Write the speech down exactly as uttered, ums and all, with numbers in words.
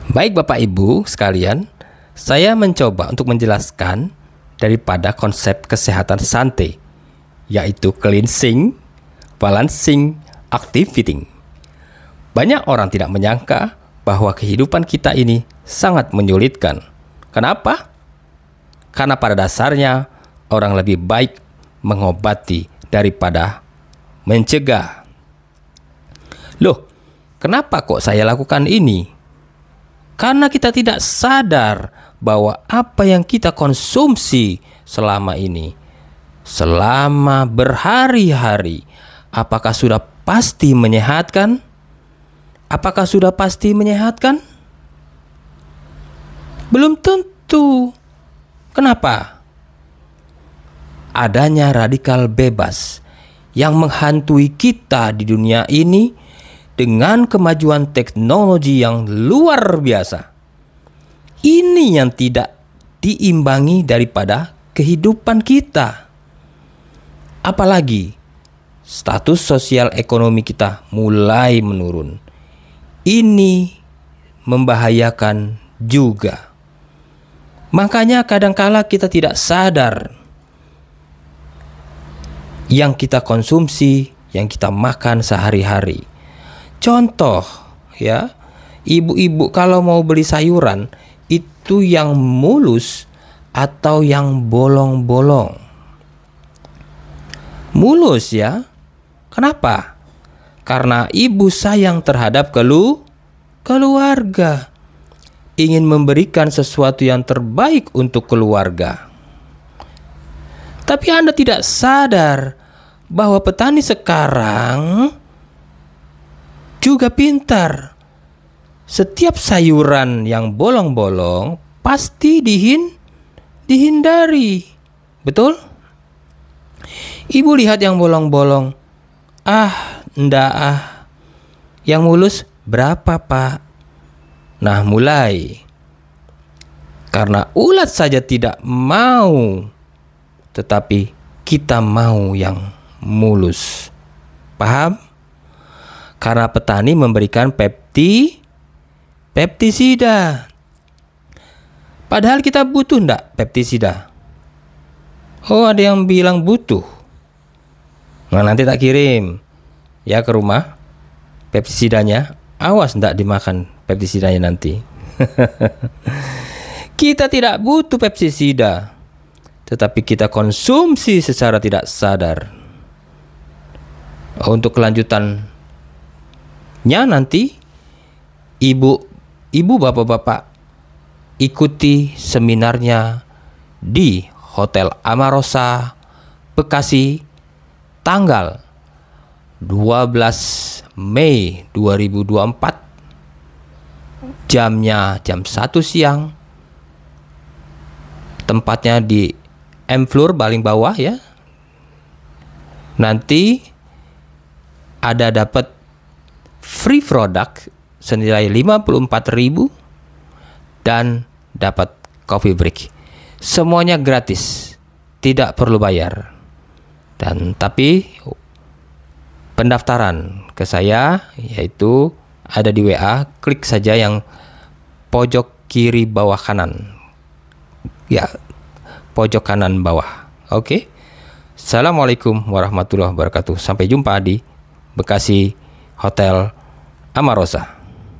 Baik Bapak Ibu sekalian, saya mencoba untuk menjelaskan daripada konsep kesehatan santai, yaitu cleansing, balancing, activating. Banyak orang tidak menyangka bahwa kehidupan kita ini sangat menyulitkan. Kenapa? Karena pada dasarnya orang lebih baik mengobati daripada mencegah. Loh, kenapa kok saya lakukan ini? Karena kita tidak sadar bahwa apa yang kita konsumsi selama ini, selama berhari-hari, apakah sudah pasti menyehatkan? Apakah sudah pasti menyehatkan? Belum tentu. Kenapa? Adanya radikal bebas yang menghantui kita di dunia ini dengan kemajuan teknologi yang luar biasa. Ini yang tidak diimbangi daripada kehidupan kita. Apalagi status sosial ekonomi kita mulai menurun. Ini membahayakan juga. Makanya kadangkala kita tidak sadar yang kita konsumsi, yang kita makan sehari-hari. Contoh ya, ibu-ibu kalau mau beli sayuran itu yang mulus atau yang bolong-bolong. Mulus ya. Kenapa? Karena ibu sayang terhadap kelu keluarga. Ingin memberikan sesuatu yang terbaik untuk keluarga. Tapi Anda tidak sadar bahwa petani sekarang juga pintar. Setiap sayuran yang bolong-bolong pasti dihin, dihindari. Betul? Ibu lihat yang bolong-bolong. Ah, ndak ah. Yang mulus berapa, Pak? Nah, mulai. Karena ulat saja tidak mau, tetapi kita mau yang mulus. Paham? Karena petani memberikan pepti, pestisida. Padahal kita butuh ndak pestisida? Oh, ada yang bilang butuh. Nah, nanti tak kirim ya ke rumah pestisidanya. Awas ndak dimakan pestisidanya nanti. Kita tidak butuh pestisida, tetapi kita konsumsi secara tidak sadar. Untuk kelanjutannya nanti, ibu, ibu bapak-bapak ikuti seminarnya di Hotel Amarosa, Bekasi, tanggal dua belas Mei dua ribu dua puluh empat. Jamnya jam satu siang. Tempatnya di M floor paling bawah ya. Nanti ada dapat free product senilai lima puluh empat ribu dan dapat coffee break. Semuanya gratis, tidak perlu bayar. Dan tapi pendaftaran ke saya yaitu ada di W A, klik saja yang pojok kiri bawah kanan. Ya, pojok kanan bawah. Oke. Assalamualaikum warahmatullahi wabarakatuh. Sampai jumpa di Bekasi Hotel Amarosa.